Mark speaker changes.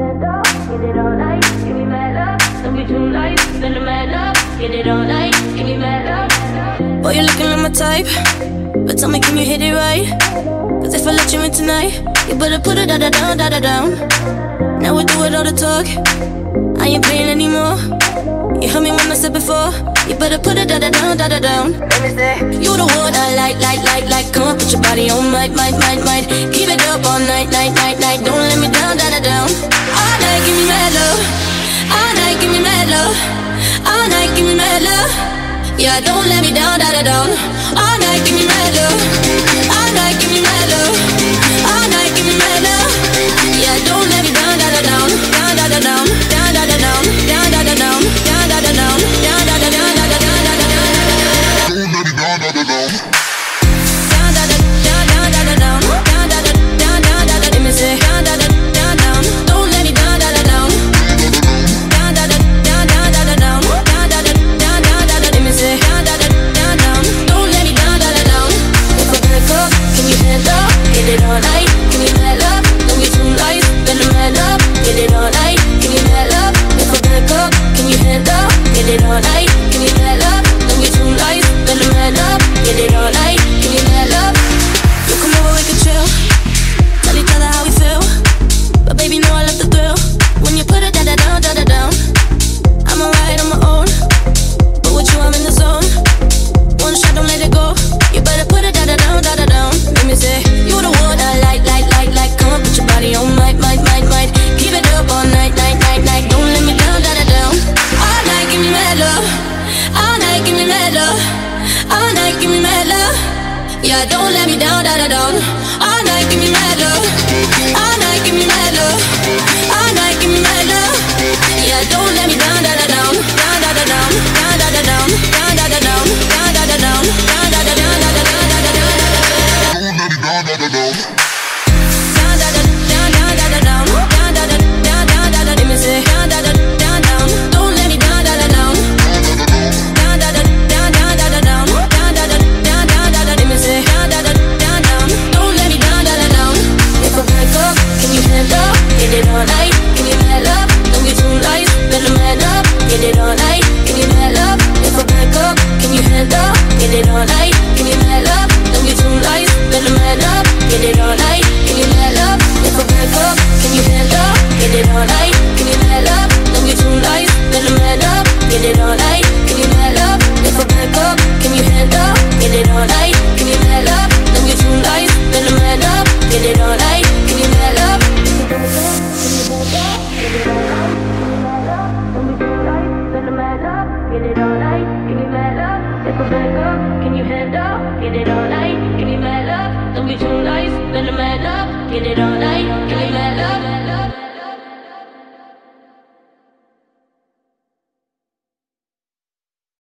Speaker 1: head up, get it all night, give me mad love. Don't be too nice, send a mad love, get it all night, give me mad love.
Speaker 2: Boy, you looking like my type, but tell me, can you hit it right? Cause if I let you in tonight, you better put it da-da-down, da-da-down. Now we do it all the talk, I ain't playing anymore. You heard me when I said before, you better put it da-da-down, da-da-down. Let me say, you the one I like. Come on, put your body on might. Keep it up all night. Don't let me down, da-da-down. All night, give me mad love. All night, give me mad love. All night, give me mad love. Yeah, don't let me down, da-da-down. All night, give me mad love. All night, give me mad love. All night, give me mad love. Yeah, don't let me down, da-da-down. Down, da-da-down. Down, da-da-down. Down, da-da-down. Down, da-da-down. Down, da-da-down. Down, da-da-down. Don't let me down, da-da-down. Down, da-da-down. Down, da-da-down. Down, da-da-down. Let me say, down, da-da-down. Don't let me down, da-da-down. Down, da-da-down. Down, da-da-down. Let me say, down, da-da-down. Don't let me down, da-da-down. If I break up, can you hand up? Get it all night, give me mad love. Don't be too nice, then I'm mad love. Get it all night, give me mad love. If I break up, can you hand up? Get it all night, give me mad love. Don't be too nice, then I'm mad love. Get it all night, give me mad love. You come over, we can chill. Tell each other how we feel. But baby, know I love the thrill. When you put it da-da-down, da-da-down. I'm alright on my own, but with you I'm in the zone. One shot, don't let it go. You better put it da-da-down, da-da-down. Let me say, you the one I like. Come on, put your body on might. Keep it up all night. Don't let me down, da-da-down. All night, give me mad love. All night, give me mad love. All night, give me mad love. Yeah, don't let me down, da-da-down. All night, give me mad love. All night, give me mad love. All night, give me mad love. Yeah, don't let me down, da-da-down. Down, da-da-down. Down, da-da-down. Down, da-da-down. Down, da-da-down. Down, da-da-down. Don't let me down, da-da-down. Down, da-da-down. Down, da-da-down. Let me say, down, da-da-down. Don't let me down, da-da-down. Down, da-da-down. Let me say, down, da-da-down. Don't let me down, da-da-down. If I break up, can you hand up? Get it all night, give me mad love. Don't be too nice, let them mad up. Get it all night, give me mad love. If I break up, can you hand up? Get it all night, give me mad love. Don't be too nice, let them mad up. Get it all night, give me mad love. If I break up, can you hand up? Get it all night, give me mad love. Don't be too nice, let them mad up. Get it all night, give me mad love. If I break up, can you hand up? Get it all night, give me mad love. Don't be too nice, let them mad up. Get it all night, give me mad love. Get it all night, give me mad love. If I back up, can you hand up? Get it all night, give me mad love. Don't be too nice, then I'm mad love. Get it all night, give me mad love.